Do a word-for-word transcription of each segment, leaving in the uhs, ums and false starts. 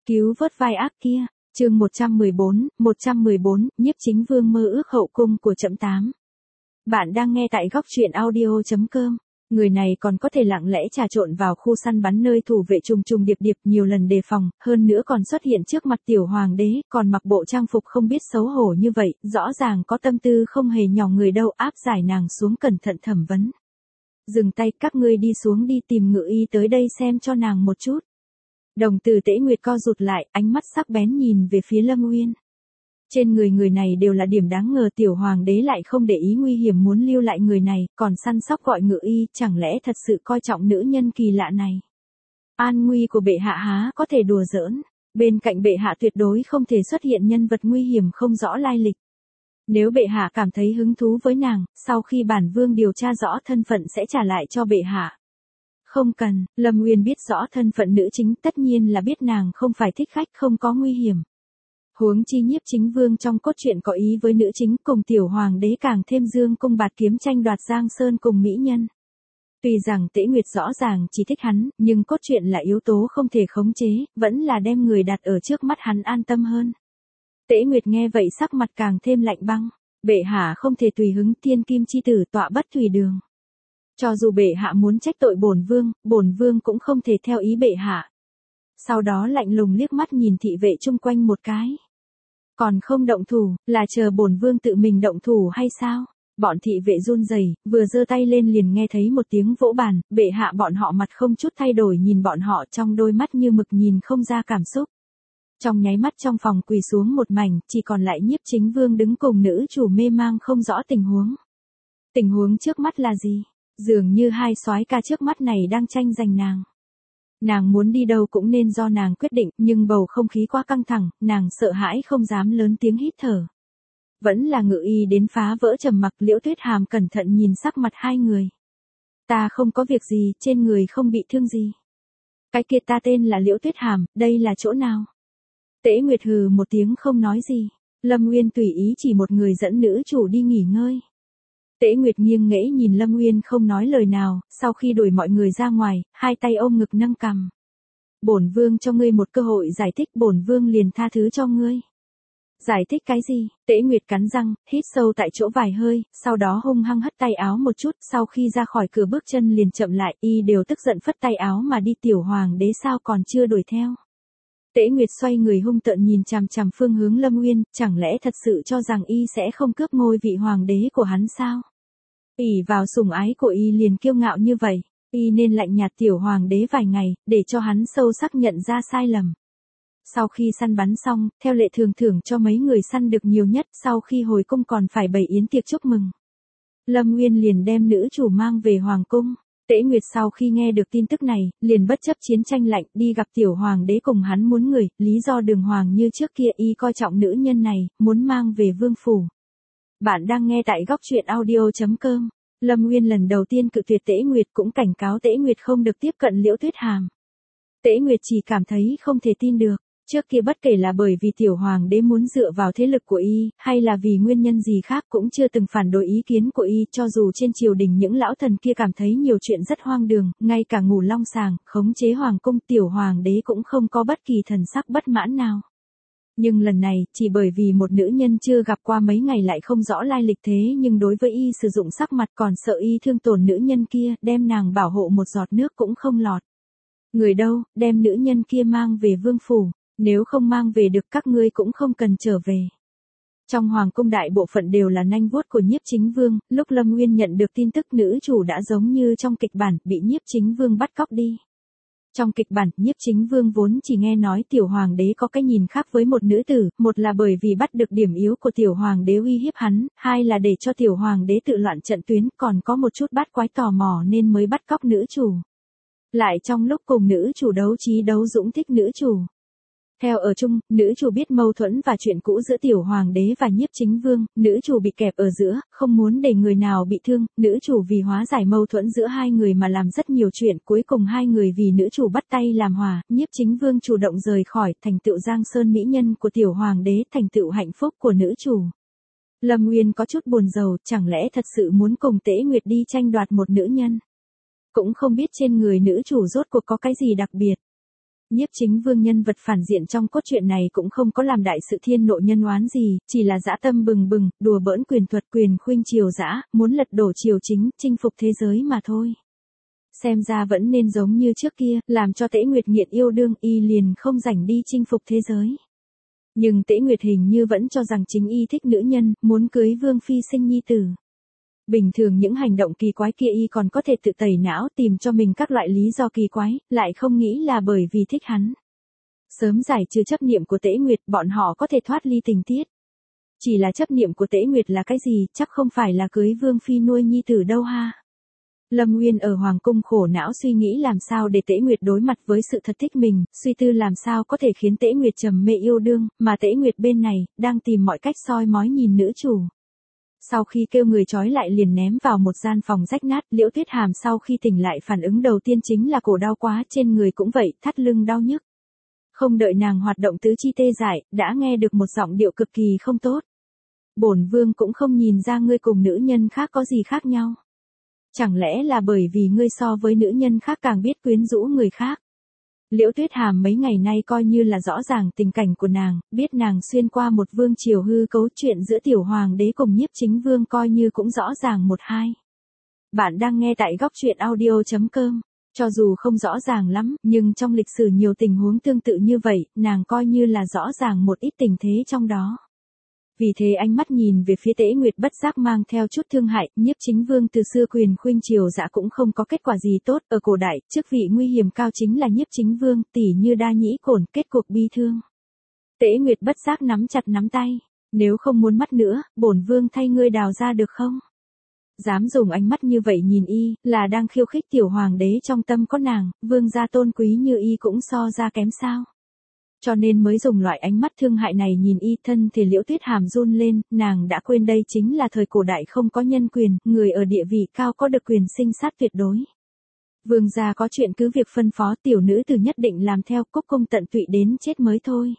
Cứu vớt vai ác kia, chương một trăm mười bốn, một trăm mười bốn, Nhiếp Chính Vương mơ ước hậu cung của trẫm tám. Bạn đang nghe tại góc truyện audio chấm com. Người này còn có thể lặng lẽ trà trộn vào khu săn bắn nơi thủ vệ trùng trùng điệp điệp nhiều lần đề phòng, hơn nữa còn xuất hiện trước mặt tiểu hoàng đế, còn mặc bộ trang phục không biết xấu hổ như vậy, rõ ràng có tâm tư không hề nhỏ người đâu, áp giải nàng xuống cẩn thận thẩm vấn. Dừng tay, các ngươi đi xuống đi, tìm ngự y tới đây xem cho nàng một chút. Đồng tử Tễ Nguyệt co rụt lại, ánh mắt sắc bén nhìn về phía Lâm Uyên. Trên người người này đều là điểm đáng ngờ, tiểu hoàng đế lại không để ý nguy hiểm muốn lưu lại người này, còn săn sóc gọi ngự y, chẳng lẽ thật sự coi trọng nữ nhân kỳ lạ này. An nguy của bệ hạ há có thể đùa giỡn, bên cạnh bệ hạ tuyệt đối không thể xuất hiện nhân vật nguy hiểm không rõ lai lịch. Nếu bệ hạ cảm thấy hứng thú với nàng, sau khi bản vương điều tra rõ thân phận sẽ trả lại cho bệ hạ. Không cần, Lâm Uyên biết rõ thân phận nữ chính, tất nhiên là biết nàng không phải thích khách, không có nguy hiểm. Huống chi Nhiếp Chính Vương trong cốt truyện có ý với nữ chính, cùng tiểu hoàng đế càng thêm dương cung bạt kiếm tranh đoạt Giang Sơn cùng mỹ nhân. Tuy rằng Tễ Nguyệt rõ ràng chỉ thích hắn, nhưng cốt truyện là yếu tố không thể khống chế, vẫn là đem người đặt ở trước mắt hắn an tâm hơn. Tễ Nguyệt nghe vậy sắc mặt càng thêm lạnh băng, bệ hạ không thể tùy hứng, thiên kim chi tử tọa bất thủy đường. Cho dù bệ hạ muốn trách tội bổn vương, bổn vương cũng không thể theo ý bệ hạ. Sau đó lạnh lùng liếc mắt nhìn thị vệ chung quanh một cái. Còn không động thủ, là chờ bổn vương tự mình động thủ hay sao? Bọn thị vệ run rẩy, vừa giơ tay lên liền nghe thấy một tiếng vỗ bàn, bệ hạ bọn họ mặt không chút thay đổi nhìn bọn họ, trong đôi mắt như mực nhìn không ra cảm xúc. Trong nháy mắt trong phòng quỳ xuống một mảnh, chỉ còn lại Nhiếp Chính Vương đứng cùng nữ chủ mê mang không rõ tình huống. Tình huống trước mắt là gì? Dường như hai soái ca trước mắt này đang tranh giành nàng. Nàng muốn đi đâu cũng nên do nàng quyết định, nhưng bầu không khí quá căng thẳng, nàng sợ hãi không dám lớn tiếng hít thở. Vẫn là ngự y đến phá vỡ trầm mặc. Liễu Tuyết Hàm cẩn thận nhìn sắc mặt hai người. Ta không có việc gì, trên người không bị thương gì. Cái kia ta tên là Liễu Tuyết Hàm, đây là chỗ nào? Tễ Nguyệt hừ một tiếng không nói gì. Lâm Uyên tùy ý chỉ một người dẫn nữ chủ đi nghỉ ngơi. Tễ Nguyệt nghiêng nghễ nhìn Lâm Uyên không nói lời nào, sau khi đuổi mọi người ra ngoài, hai tay ôm ngực nâng cằm. Bổn vương cho ngươi một cơ hội giải thích, bổn vương liền tha thứ cho ngươi. Giải thích cái gì? Tễ Nguyệt cắn răng, hít sâu tại chỗ vài hơi, sau đó hung hăng hất tay áo một chút, sau khi ra khỏi cửa bước chân liền chậm lại, y đều tức giận phất tay áo mà đi, tiểu hoàng đế sao còn chưa đuổi theo. Tễ Nguyệt xoay người hung tợn nhìn chằm chằm phương hướng Lâm Uyên, chẳng lẽ thật sự cho rằng y sẽ không cướp ngôi vị hoàng đế của hắn sao? ỷ vào sủng ái của y liền kiêu ngạo như vậy, y nên lạnh nhạt tiểu hoàng đế vài ngày, để cho hắn sâu sắc nhận ra sai lầm. Sau khi săn bắn xong, theo lệ thường thưởng cho mấy người săn được nhiều nhất, sau khi hồi cung còn phải bày yến tiệc chúc mừng. Lâm Uyên liền đem nữ chủ mang về hoàng cung. Tễ Nguyệt sau khi nghe được tin tức này, liền bất chấp chiến tranh lạnh đi gặp tiểu hoàng đế cùng hắn muốn người, lý do đường hoàng như trước kia, y coi trọng nữ nhân này, muốn mang về vương phủ. Bạn đang nghe tại góc truyện audio chấm com. Lâm Uyên lần đầu tiên cự tuyệt Tễ Nguyệt, cũng cảnh cáo Tễ Nguyệt không được tiếp cận Liễu Tuyết Hàm. Tễ Nguyệt chỉ cảm thấy không thể tin được. Trước kia bất kể là bởi vì tiểu hoàng đế muốn dựa vào thế lực của y, hay là vì nguyên nhân gì khác cũng chưa từng phản đối ý kiến của y, cho dù trên triều đình những lão thần kia cảm thấy nhiều chuyện rất hoang đường, ngay cả Ngũ Long Sàng, khống chế hoàng cung, tiểu hoàng đế cũng không có bất kỳ thần sắc bất mãn nào. Nhưng lần này, chỉ bởi vì một nữ nhân chưa gặp qua mấy ngày lại không rõ lai lịch, thế nhưng đối với y sử dụng sắc mặt, còn sợ y thương tổn nữ nhân kia, đem nàng bảo hộ một giọt nước cũng không lọt. Người đâu, đem nữ nhân kia mang về vương phủ. Nếu không mang về được các ngươi cũng không cần trở về. Trong hoàng cung đại bộ phận đều là nanh vuốt của Nhiếp Chính Vương, lúc Lâm Uyên nhận được tin tức nữ chủ đã giống như trong kịch bản, bị Nhiếp Chính Vương bắt cóc đi. Trong kịch bản, Nhiếp Chính Vương vốn chỉ nghe nói tiểu hoàng đế có cái nhìn khác với một nữ tử, một là bởi vì bắt được điểm yếu của tiểu hoàng đế uy hiếp hắn, hai là để cho tiểu hoàng đế tự loạn trận tuyến, còn có một chút bát quái tò mò nên mới bắt cóc nữ chủ. Lại trong lúc cùng nữ chủ đấu trí đấu dũng thích nữ chủ. Theo ở chung, nữ chủ biết mâu thuẫn và chuyện cũ giữa tiểu hoàng đế và Nhiếp Chính Vương, nữ chủ bị kẹp ở giữa, không muốn để người nào bị thương, nữ chủ vì hóa giải mâu thuẫn giữa hai người mà làm rất nhiều chuyện, cuối cùng hai người vì nữ chủ bắt tay làm hòa, Nhiếp Chính Vương chủ động rời khỏi, thành tựu Giang Sơn mỹ nhân của tiểu hoàng đế, thành tựu hạnh phúc của nữ chủ. Lâm Uyên có chút buồn rầu, chẳng lẽ thật sự muốn cùng Tễ Nguyệt đi tranh đoạt một nữ nhân? Cũng không biết trên người nữ chủ rốt cuộc có cái gì đặc biệt. Nhiếp Chính Vương nhân vật phản diện trong cốt truyện này cũng không có làm đại sự thiên nộ nhân oán gì, chỉ là dã tâm bừng bừng, đùa bỡn quyền thuật quyền khuynh triều dã, muốn lật đổ triều chính, chinh phục thế giới mà thôi. Xem ra vẫn nên giống như trước kia, làm cho Tễ Nguyệt nghiện yêu đương, y liền không rảnh đi chinh phục thế giới. Nhưng Tễ Nguyệt hình như vẫn cho rằng chính y thích nữ nhân, muốn cưới Vương Phi sinh nhi tử. Bình thường những hành động kỳ quái kia y còn có thể tự tẩy não tìm cho mình các loại lý do kỳ quái, lại không nghĩ là bởi vì thích hắn. Sớm giải trừ chấp niệm của Tễ Nguyệt, bọn họ có thể thoát ly tình tiết. Chỉ là chấp niệm của Tễ Nguyệt là cái gì, chắc không phải là cưới Vương Phi nuôi nhi tử đâu ha. Lâm Nguyên ở Hoàng Cung khổ não suy nghĩ làm sao để Tễ Nguyệt đối mặt với sự thật thích mình, suy tư làm sao có thể khiến Tễ Nguyệt trầm mê yêu đương, mà Tễ Nguyệt bên này, đang tìm mọi cách soi mói nhìn nữ chủ. Sau khi kêu người trói lại liền ném vào một gian phòng rách nát, Liễu Tuyết Hàm sau khi tỉnh lại phản ứng đầu tiên chính là cổ đau quá, trên người cũng vậy, thắt lưng đau nhức. Không đợi nàng hoạt động tứ chi tê dại, đã nghe được một giọng điệu cực kỳ không tốt. Bổn vương cũng không nhìn ra ngươi cùng nữ nhân khác có gì khác nhau. Chẳng lẽ là bởi vì ngươi so với nữ nhân khác càng biết quyến rũ người khác? Liễu Tuyết Hàm mấy ngày nay coi như là rõ ràng tình cảnh của nàng, biết nàng xuyên qua một vương triều hư cấu, chuyện giữa tiểu hoàng đế cùng Nhiếp Chính Vương coi như cũng rõ ràng một hai. Bạn đang nghe tại góc truyện audio chấm com. Cho dù không rõ ràng lắm, nhưng trong lịch sử nhiều tình huống tương tự như vậy, nàng coi như là rõ ràng một ít tình thế trong đó. Vì thế ánh mắt nhìn về phía Tễ Nguyệt bất giác mang theo chút thương hại, Nhiếp Chính Vương từ xưa quyền khuynh triều dã cũng không có kết quả gì tốt, ở cổ đại, chức vị nguy hiểm cao chính là Nhiếp Chính Vương, tỉ như Đa Nhĩ Cổn, kết cuộc bi thương. Tễ Nguyệt bất giác nắm chặt nắm tay, nếu không muốn mắt nữa, bổn vương thay ngươi đào ra được không? Dám dùng ánh mắt như vậy nhìn y, là đang khiêu khích tiểu hoàng đế trong tâm có nàng, vương gia tôn quý như y cũng so ra kém sao? Cho nên mới dùng loại ánh mắt thương hại này nhìn y, thân thì Liễu Tuyết Hàm run lên, nàng đã quên đây chính là thời cổ đại không có nhân quyền, người ở địa vị cao có được quyền sinh sát tuyệt đối. Vương gia có chuyện cứ việc phân phó, tiểu nữ tử nhất định làm theo, cúc cung tận tụy đến chết mới thôi.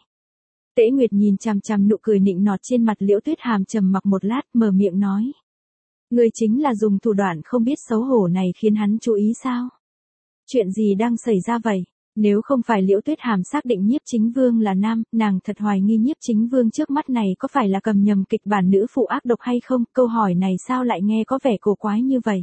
Tễ Nguyệt nhìn chằm chằm nụ cười nịnh nọt trên mặt Liễu Tuyết Hàm, trầm mặc một lát, mở miệng nói. Người chính là dùng thủ đoạn không biết xấu hổ này khiến hắn chú ý sao? Chuyện gì đang xảy ra vậy? Nếu không phải Liễu Tuyết Hàm xác định Nhiếp Chính Vương là nam, nàng thật hoài nghi Nhiếp Chính Vương trước mắt này có phải là cầm nhầm kịch bản nữ phụ ác độc hay không, câu hỏi này sao lại nghe có vẻ cổ quái như vậy?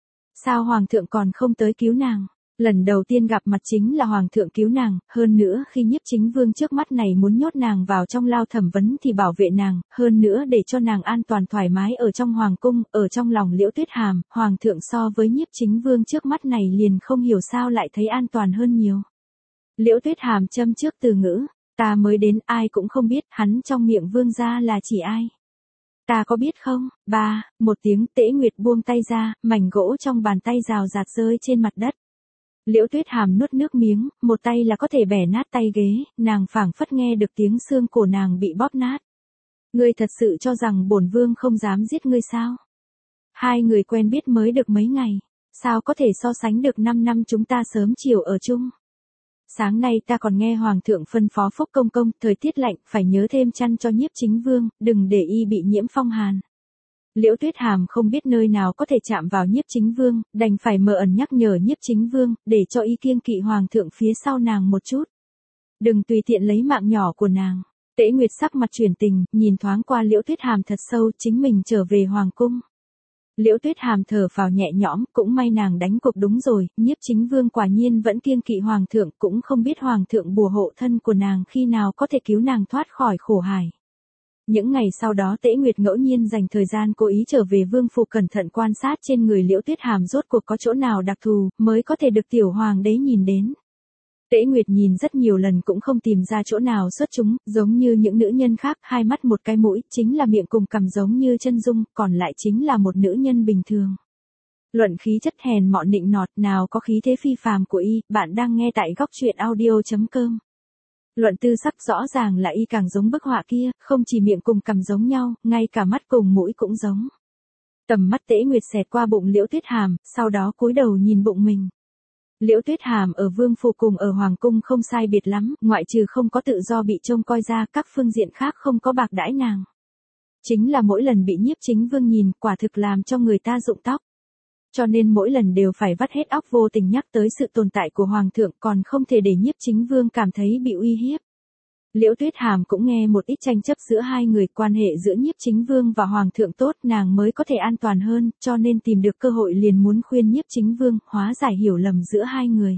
Sao Hoàng thượng còn không tới cứu nàng? Lần đầu tiên gặp mặt chính là Hoàng thượng cứu nàng, hơn nữa khi Nhiếp Chính Vương trước mắt này muốn nhốt nàng vào trong lao thẩm vấn thì bảo vệ nàng, hơn nữa để cho nàng an toàn thoải mái ở trong Hoàng cung, ở trong lòng Liễu Tuyết Hàm, Hoàng thượng so với Nhiếp Chính Vương trước mắt này liền không hiểu sao lại thấy an toàn hơn nhiều. Liễu Tuyết Hàm châm trước từ ngữ, ta mới đến ai cũng không biết, hắn trong miệng vương gia là chỉ ai. Ta có biết không? Ba, một tiếng, Tễ Nguyệt buông tay ra, mảnh gỗ trong bàn tay rào rạt rơi trên mặt đất. Liễu Tuyết Hàm nuốt nước miếng, một tay là có thể bẻ nát tay ghế, nàng phảng phất nghe được tiếng xương cổ nàng bị bóp nát. Ngươi thật sự cho rằng bổn vương không dám giết ngươi sao? Hai người quen biết mới được mấy ngày, sao có thể so sánh được năm năm chúng ta sớm chiều ở chung? Sáng nay ta còn nghe Hoàng thượng phân phó Phúc Công Công, thời tiết lạnh, phải nhớ thêm chăn cho Nhiếp Chính Vương, đừng để y bị nhiễm phong hàn. Liễu Tuyết Hàm không biết nơi nào có thể chạm vào Nhiếp Chính Vương, đành phải mờ ẩn nhắc nhở Nhiếp Chính Vương, để cho y kiêng kỵ Hoàng thượng phía sau nàng một chút. Đừng tùy tiện lấy mạng nhỏ của nàng. Tễ Nguyệt sắc mặt chuyển tình, nhìn thoáng qua Liễu Tuyết Hàm thật sâu, chính mình trở về Hoàng cung. Liễu Tuyết Hàm thở phào nhẹ nhõm, cũng may nàng đánh cuộc đúng rồi, Nhiếp Chính Vương quả nhiên vẫn kiêng kỵ Hoàng thượng, cũng không biết Hoàng thượng bùa hộ thân của nàng khi nào có thể cứu nàng thoát khỏi khổ hải. Những ngày sau đó Tễ Nguyệt ngẫu nhiên dành thời gian cố ý trở về vương phủ cẩn thận quan sát trên người Liễu Tuyết Hàm rốt cuộc có chỗ nào đặc thù, mới có thể được tiểu hoàng đế nhìn đến. Tễ Nguyệt nhìn rất nhiều lần cũng không tìm ra chỗ nào xuất chúng, giống như những nữ nhân khác, hai mắt một cái mũi, chính là miệng cùng cằm giống như chân dung, còn lại chính là một nữ nhân bình thường. Luận khí chất hèn mọn nịnh nọt, nào có khí thế phi phàm của y, bạn đang nghe tại góc truyện audio chấm com. Luận tư sắc rõ ràng là y càng giống bức họa kia, không chỉ miệng cùng cằm giống nhau, ngay cả mắt cùng mũi cũng giống. Tầm mắt Tễ Nguyệt xẹt qua bụng Liễu Tuyết Hàm, sau đó cúi đầu nhìn bụng mình. Liễu Tuyết Hàm ở vương phủ cùng ở hoàng cung không sai biệt lắm, ngoại trừ không có tự do bị trông coi ra, các phương diện khác không có bạc đãi nàng. Chính là mỗi lần bị Nhiếp Chính Vương nhìn, quả thực làm cho người ta rụng tóc. cho nên mỗi lần đều phải vắt hết óc vô tình nhắc tới sự tồn tại của Hoàng thượng, còn không thể để Nhiếp Chính Vương cảm thấy bị uy hiếp. Liễu Tuyết Hàm cũng nghe một ít tranh chấp giữa hai người, quan hệ giữa Nhiếp Chính Vương và Hoàng thượng tốt, nàng mới có thể an toàn hơn, cho nên tìm được cơ hội liền muốn khuyên Nhiếp Chính Vương hóa giải hiểu lầm giữa hai người.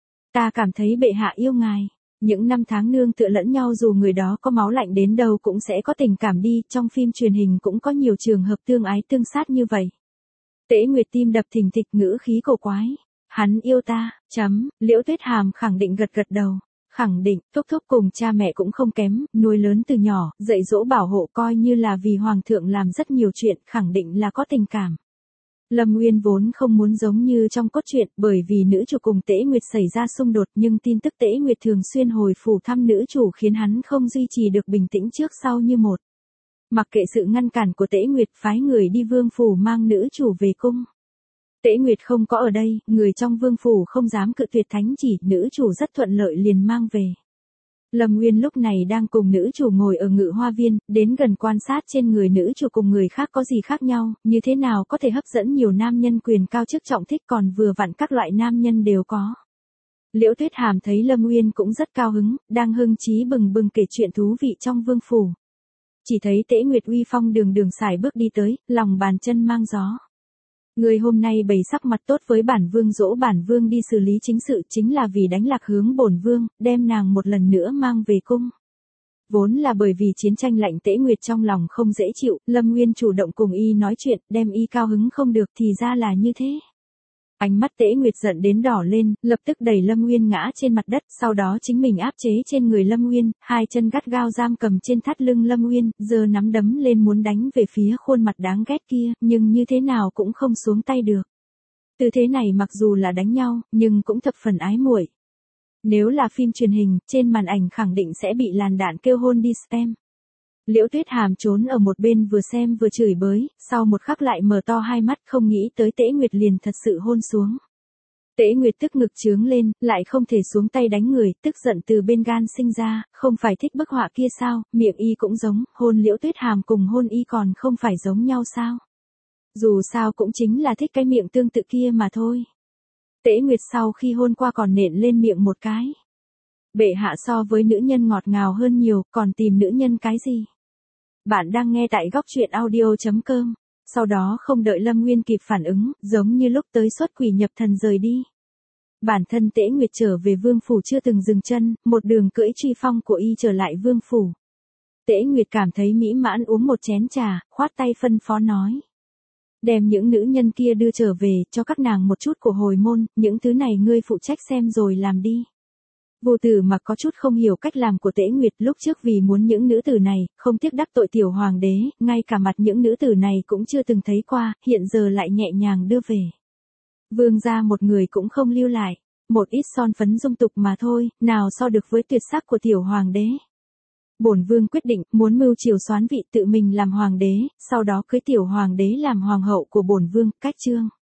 Ta cảm thấy bệ hạ yêu ngài. Những năm tháng nương tựa lẫn nhau, dù người đó có máu lạnh đến đâu cũng sẽ có tình cảm đi, trong phim truyền hình cũng có nhiều trường hợp tương ái tương sát như vậy. Tế Nguyệt tim đập thình thịch, ngữ khí cổ quái. Hắn yêu ta, chấm, Liễu Tuyết Hàm khẳng định gật gật đầu. Khẳng định, thúc thúc cùng cha mẹ cũng không kém, nuôi lớn từ nhỏ, dạy dỗ bảo hộ, coi như là vì Hoàng thượng làm rất nhiều chuyện, khẳng định là có tình cảm. Lâm Nguyên vốn không muốn giống như trong cốt truyện, bởi vì nữ chủ cùng Tế Nguyệt xảy ra xung đột, nhưng tin tức Tế Nguyệt thường xuyên hồi phủ thăm nữ chủ khiến hắn không duy trì được bình tĩnh trước sau như một. Mặc kệ sự ngăn cản của Tế Nguyệt, phái người đi vương phủ mang nữ chủ về cung. Tế Nguyệt không có ở đây, người trong vương phủ không dám cự tuyệt thánh chỉ, nữ chủ rất thuận lợi liền mang về. Lâm Nguyên lúc này đang cùng nữ chủ ngồi ở ngự hoa viên, đến gần quan sát trên người nữ chủ cùng người khác có gì khác nhau, như thế nào có thể hấp dẫn nhiều nam nhân quyền cao chức trọng thích, còn vừa vặn các loại nam nhân đều có. Liễu Tuyết Hàm thấy Lâm Nguyên cũng rất cao hứng, đang hưng chí bừng bừng kể chuyện thú vị trong vương phủ. Chỉ thấy Tế Nguyệt uy phong đường đường sải bước đi tới, lòng bàn chân mang gió. Người hôm nay bày sắc mặt tốt với bản vương, dỗ bản vương đi xử lý chính sự, chính là vì đánh lạc hướng bổn vương, đem nàng một lần nữa mang về cung. Vốn là bởi vì chiến tranh lạnh, Tế Nguyệt trong lòng không dễ chịu, Lâm Nguyên chủ động cùng y nói chuyện, đem y cao hứng không được, thì ra là như thế. Ánh mắt Tế Nguyệt giận đến đỏ lên, lập tức đẩy Lâm Nguyên ngã trên mặt đất, sau đó chính mình áp chế trên người Lâm Nguyên, hai chân gắt gao giam cầm trên thắt lưng Lâm Nguyên, giơ nắm đấm lên muốn đánh về phía khuôn mặt đáng ghét kia, nhưng như thế nào cũng không xuống tay được. Tư thế này mặc dù là đánh nhau, nhưng cũng thập phần ái muội. Nếu là phim truyền hình, trên màn ảnh khẳng định sẽ bị làn đạn kêu hôn đi spam. Liễu Tuyết Hàm trốn ở một bên vừa xem vừa chửi bới, sau một khắc lại mở to hai mắt, không nghĩ tới Tế Nguyệt liền thật sự hôn xuống. Tế Nguyệt tức ngực trướng lên, lại không thể xuống tay đánh người, tức giận từ bên gan sinh ra, không phải thích bức họa kia sao, miệng y cũng giống, hôn Liễu Tuyết Hàm cùng hôn y còn không phải giống nhau sao. Dù sao cũng chính là thích cái miệng tương tự kia mà thôi. Tế Nguyệt sau khi hôn qua còn nện lên miệng một cái. Bệ hạ so với nữ nhân ngọt ngào hơn nhiều, còn tìm nữ nhân cái gì? Bạn đang nghe tại góc truyện audio chấm com. Sau đó không đợi Lâm Nguyên kịp phản ứng, giống như lúc tới xuất quỷ nhập thần rời đi. Bản thân Tế Nguyệt trở về vương phủ chưa từng dừng chân, một đường cưỡi truy phong của y trở lại vương phủ. Tế Nguyệt cảm thấy mỹ mãn uống một chén trà, khoát tay phân phó nói. Đem những nữ nhân kia đưa trở về, cho các nàng một chút của hồi môn, những thứ này ngươi phụ trách xem rồi làm đi. Vô Tử mà có chút không hiểu cách làm của Tế Nguyệt, lúc trước vì muốn những nữ tử này, không tiếc đắc tội tiểu hoàng đế, ngay cả mặt những nữ tử này cũng chưa từng thấy qua, hiện giờ lại nhẹ nhàng đưa về. Vương gia một người cũng không lưu lại, một ít son phấn dung tục mà thôi, nào so được với tuyệt sắc của tiểu hoàng đế. Bổn vương quyết định, muốn mưu triều soán vị, tự mình làm hoàng đế, sau đó cưới tiểu hoàng đế làm hoàng hậu của bổn vương, cách chương.